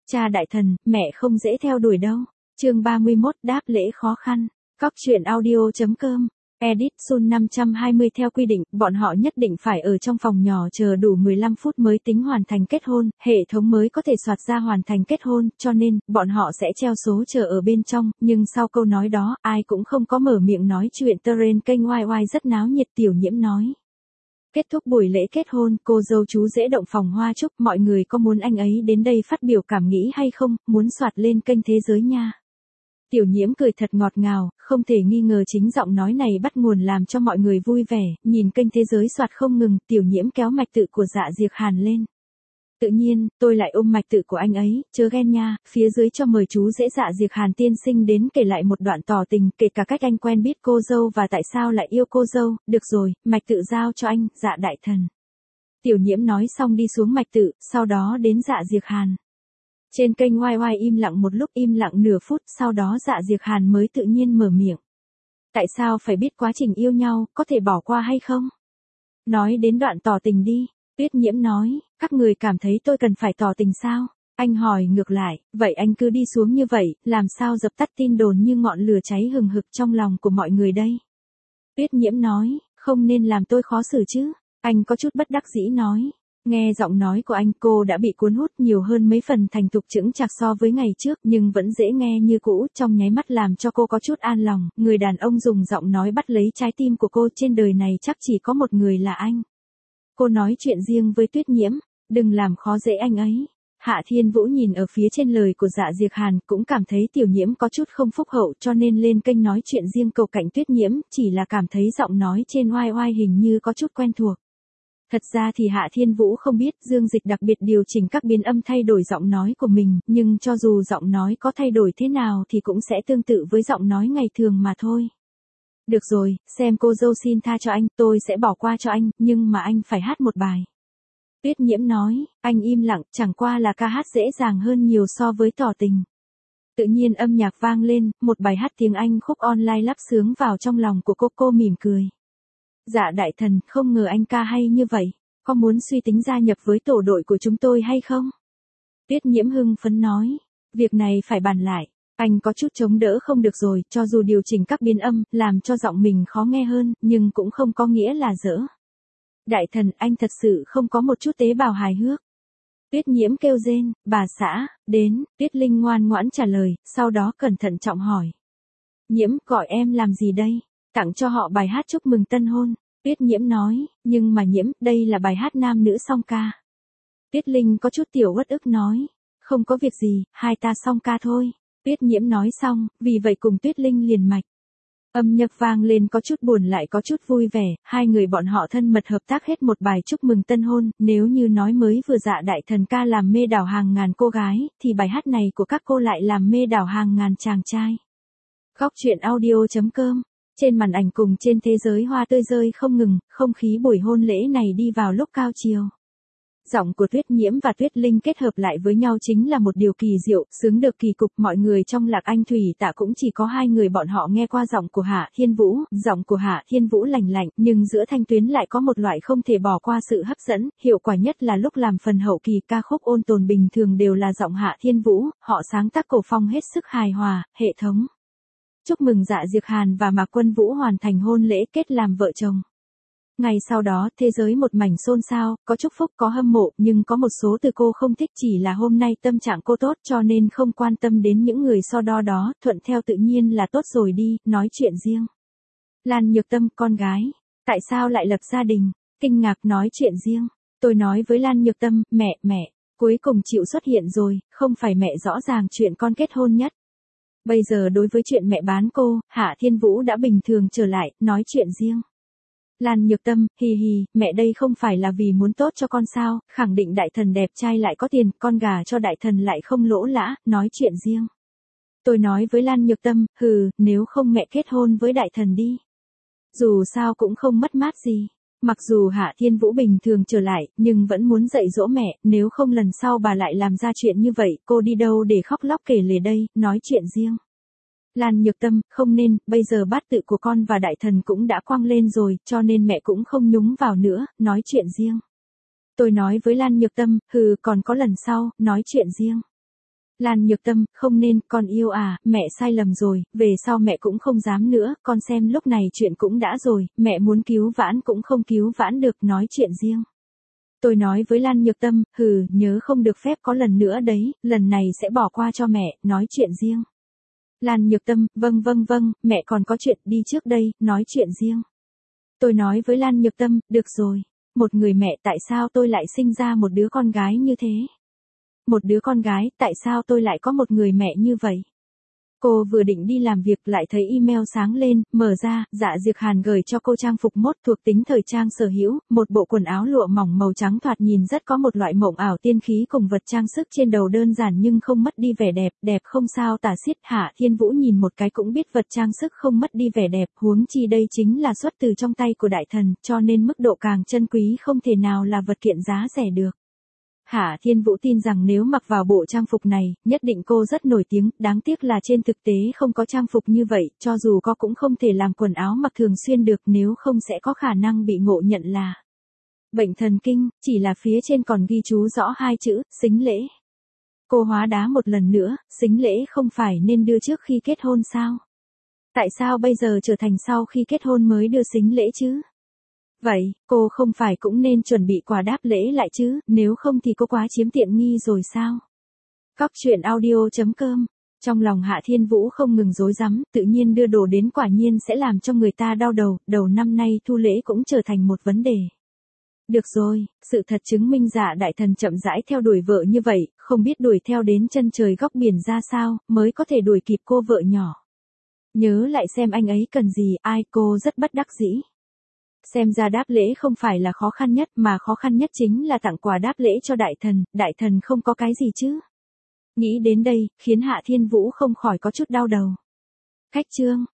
Cha đại thần, mẹ không dễ theo đuổi đâu. Chương 31 đáp lễ khó khăn. Cóc truyện audio.com. Edit Sun 520 theo quy định, bọn họ nhất định phải ở trong phòng nhỏ chờ đủ 15 phút mới tính hoàn thành kết hôn, hệ thống mới có thể soạt ra hoàn thành kết hôn, cho nên, bọn họ sẽ treo số chờ ở bên trong, nhưng sau câu nói đó, ai cũng không có mở miệng nói chuyện. Terrain kênh YY rất náo nhiệt. Tiểu Nhiễm nói. Kết thúc buổi lễ kết hôn, cô dâu chú rể động phòng hoa chúc, mọi người có muốn anh ấy đến đây phát biểu cảm nghĩ hay không, muốn soạt lên kênh Thế Giới nha. Tiểu Nhiễm cười thật ngọt ngào, không thể nghi ngờ chính giọng nói này bắt nguồn làm cho mọi người vui vẻ, nhìn kênh Thế Giới soạt không ngừng, Tiểu Nhiễm kéo mạch tự của Dạ Diệc Hàn lên. Tự nhiên, tôi lại ôm mạch tự của anh ấy, chớ ghen nha, phía dưới cho mời chú rể Dạ Diệc Hàn tiên sinh đến kể lại một đoạn tỏ tình, kể cả cách anh quen biết cô dâu và tại sao lại yêu cô dâu. Được rồi, mạch tự giao cho anh, Dạ đại thần. Tiểu Nhiễm nói xong đi xuống mạch tự, sau đó đến Dạ Diệc Hàn. Trên kênh YY im lặng một lúc, im lặng nửa phút, sau đó Dạ Diệc Hàn mới tự nhiên mở miệng. Tại sao phải biết quá trình yêu nhau, có thể bỏ qua hay không? Nói đến đoạn tỏ tình đi. Tuyết Nhiễm nói, các người cảm thấy tôi cần phải tỏ tình sao? Anh hỏi ngược lại, vậy anh cứ đi xuống như vậy, làm sao dập tắt tin đồn như ngọn lửa cháy hừng hực trong lòng của mọi người đây? Tuyết Nhiễm nói, không nên làm tôi khó xử chứ. Anh có chút bất đắc dĩ nói. Nghe giọng nói của anh, cô đã bị cuốn hút nhiều hơn mấy phần thành thục chững chạc so với ngày trước, nhưng vẫn dễ nghe như cũ, trong nháy mắt làm cho cô có chút an lòng. Người đàn ông dùng giọng nói bắt lấy trái tim của cô, trên đời này chắc chỉ có một người là anh. Cô nói chuyện riêng với Tuyết Nhiễm, đừng làm khó dễ anh ấy. Hạ Thiên Vũ nhìn ở phía trên lời của Dạ Diệc Hàn, cũng cảm thấy Tiểu Nhiễm có chút không phúc hậu, cho nên lên kênh nói chuyện riêng cầu cạnh Tuyết Nhiễm, chỉ là cảm thấy giọng nói trên YY hình như có chút quen thuộc. Thật ra thì Hạ Thiên Vũ không biết Dương Dịch đặc biệt điều chỉnh các biến âm thay đổi giọng nói của mình, nhưng cho dù giọng nói có thay đổi thế nào thì cũng sẽ tương tự với giọng nói ngày thường mà thôi. Được rồi, xem cô dâu xin tha cho anh, tôi sẽ bỏ qua cho anh, nhưng mà anh phải hát một bài. Tuyết Nhiễm nói, anh im lặng, chẳng qua là ca hát dễ dàng hơn nhiều so với tỏ tình. Tự nhiên âm nhạc vang lên, một bài hát tiếng Anh khúc online lắp sướng vào trong lòng của cô mỉm cười. Dạ đại thần, không ngờ anh ca hay như vậy, có muốn suy tính gia nhập với tổ đội của chúng tôi hay không? Tuyết Nhiễm hưng phấn nói, việc này phải bàn lại. Anh có chút chống đỡ không được rồi, cho dù điều chỉnh các biến âm, làm cho giọng mình khó nghe hơn, nhưng cũng không có nghĩa là dỡ. Đại thần, anh thật sự không có một chút tế bào hài hước. Tuyết Nhiễm kêu rên, bà xã, đến. Tuyết Linh ngoan ngoãn trả lời, sau đó cẩn thận trọng hỏi. Nhiễm, gọi em làm gì đây? Tặng cho họ bài hát chúc mừng tân hôn. Tuyết Nhiễm nói, nhưng mà Nhiễm, đây là bài hát nam nữ song ca. Tuyết Linh có chút tiểu uất ức nói, không có việc gì, hai ta song ca thôi. Tuyết Nhiễm nói xong, vì vậy cùng Tuyết Linh liền mạch. Âm nhạc vang lên có chút buồn lại có chút vui vẻ, hai người bọn họ thân mật hợp tác hết một bài chúc mừng tân hôn, nếu như nói mới vừa Dạ đại thần ca làm mê đảo hàng ngàn cô gái, thì bài hát này của các cô lại làm mê đảo hàng ngàn chàng trai. Cóc truyện audio.com. Trên màn ảnh cùng trên thế giới hoa tươi rơi không ngừng, không khí buổi hôn lễ này đi vào lúc cao chiều. Giọng của Tuyết Nhiễm và Tuyết Linh kết hợp lại với nhau chính là một điều kỳ diệu, sướng được kỳ cục. Mọi người trong Lạc Anh Thủy Tạ cũng chỉ có hai người bọn họ nghe qua giọng của Hạ Thiên Vũ, giọng của Hạ Thiên Vũ lành lạnh, nhưng giữa thanh tuyến lại có một loại không thể bỏ qua sự hấp dẫn, hiệu quả nhất là lúc làm phần hậu kỳ ca khúc ôn tồn bình thường đều là giọng Hạ Thiên Vũ, họ sáng tác cổ phong hết sức hài hòa, hệ thống. Chúc mừng Dạ Diệc Hàn và Mạc Quân Vũ hoàn thành hôn lễ kết làm vợ chồng. Ngày sau đó, thế giới một mảnh xôn xao, có chúc phúc có hâm mộ, nhưng có một số từ cô không thích, chỉ là hôm nay tâm trạng cô tốt cho nên không quan tâm đến những người so đo đó, thuận theo tự nhiên là tốt rồi đi, nói chuyện riêng. Lan Nhược Tâm, con gái, tại sao lại lập gia đình? Kinh ngạc nói chuyện riêng. Tôi nói với Lan Nhược Tâm, mẹ, cuối cùng chịu xuất hiện rồi, không phải mẹ rõ ràng chuyện con kết hôn nhất. Bây giờ đối với chuyện mẹ bán cô, Hạ Thiên Vũ đã bình thường trở lại, nói chuyện riêng. Lan Nhược Tâm, hì, mẹ đây không phải là vì muốn tốt cho con sao, khẳng định đại thần đẹp trai lại có tiền, con gà cho đại thần lại không lỗ lã, nói chuyện riêng. Tôi nói với Lan Nhược Tâm, nếu không mẹ kết hôn với đại thần đi. Dù sao cũng không mất mát gì. Mặc dù Hạ Thiên Vũ bình thường trở lại, nhưng vẫn muốn dạy dỗ mẹ, nếu không lần sau bà lại làm ra chuyện như vậy, cô đi đâu để khóc lóc kể lể đây, nói chuyện riêng. Lan Nhược Tâm, không nên, bây giờ bát tự của con và đại thần cũng đã quăng lên rồi, cho nên mẹ cũng không nhúng vào nữa, nói chuyện riêng. Tôi nói với Lan Nhược Tâm, còn có lần sau, nói chuyện riêng. Lan Nhược Tâm, không nên, con yêu à, mẹ sai lầm rồi, về sau mẹ cũng không dám nữa, con xem lúc này chuyện cũng đã rồi, mẹ muốn cứu vãn cũng không cứu vãn được, nói chuyện riêng. Tôi nói với Lan Nhược Tâm, nhớ không được phép có lần nữa đấy, lần này sẽ bỏ qua cho mẹ, nói chuyện riêng. Lan Nhược Tâm, vâng, mẹ còn có chuyện đi trước đây, nói chuyện riêng. Tôi nói với Lan Nhược Tâm, được rồi, một người mẹ tại sao tôi lại sinh ra một đứa con gái như thế? Một đứa con gái, tại sao tôi lại có một người mẹ như vậy? Cô vừa định đi làm việc lại thấy email sáng lên, mở ra, Dạ Diệc Hàn gửi cho cô trang phục mốt thuộc tính thời trang sở hữu, một bộ quần áo lụa mỏng màu trắng thoạt nhìn rất có một loại mộng ảo tiên khí cùng vật trang sức trên đầu đơn giản nhưng không mất đi vẻ đẹp, đẹp không sao tả xiết. Hạ Thiên Vũ nhìn một cái cũng biết vật trang sức không mất đi vẻ đẹp, huống chi đây chính là xuất từ trong tay của đại thần, cho nên mức độ càng chân quý không thể nào là vật kiện giá rẻ được. Hạ Thiên Vũ tin rằng nếu mặc vào bộ trang phục này, nhất định cô rất nổi tiếng, đáng tiếc là trên thực tế không có trang phục như vậy, cho dù có cũng không thể làm quần áo mặc thường xuyên được, nếu không sẽ có khả năng bị ngộ nhận là bệnh thần kinh, chỉ là phía trên còn ghi chú rõ hai chữ, sính lễ. Cô hóa đá một lần nữa, sính lễ không phải nên đưa trước khi kết hôn sao? Tại sao bây giờ trở thành sau khi kết hôn mới đưa sính lễ chứ? Vậy, cô không phải cũng nên chuẩn bị quà đáp lễ lại chứ, nếu không thì cô quá chiếm tiện nghi rồi sao? Cóc truyện audio.com. Trong lòng Hạ Thiên Vũ không ngừng rối rắm, tự nhiên đưa đồ đến quả nhiên sẽ làm cho người ta đau đầu, đầu năm nay thu lễ cũng trở thành một vấn đề. Được rồi, sự thật chứng minh Dạ đại thần chậm rãi theo đuổi vợ như vậy, không biết đuổi theo đến chân trời góc biển ra sao, mới có thể đuổi kịp cô vợ nhỏ. Nhớ lại xem anh ấy cần gì, ai, cô rất bất đắc dĩ. Xem ra đáp lễ không phải là khó khăn nhất mà khó khăn nhất chính là tặng quà đáp lễ cho đại thần không có cái gì chứ. Nghĩ đến đây, khiến Hạ Thiên Vũ không khỏi có chút đau đầu. Khách trương.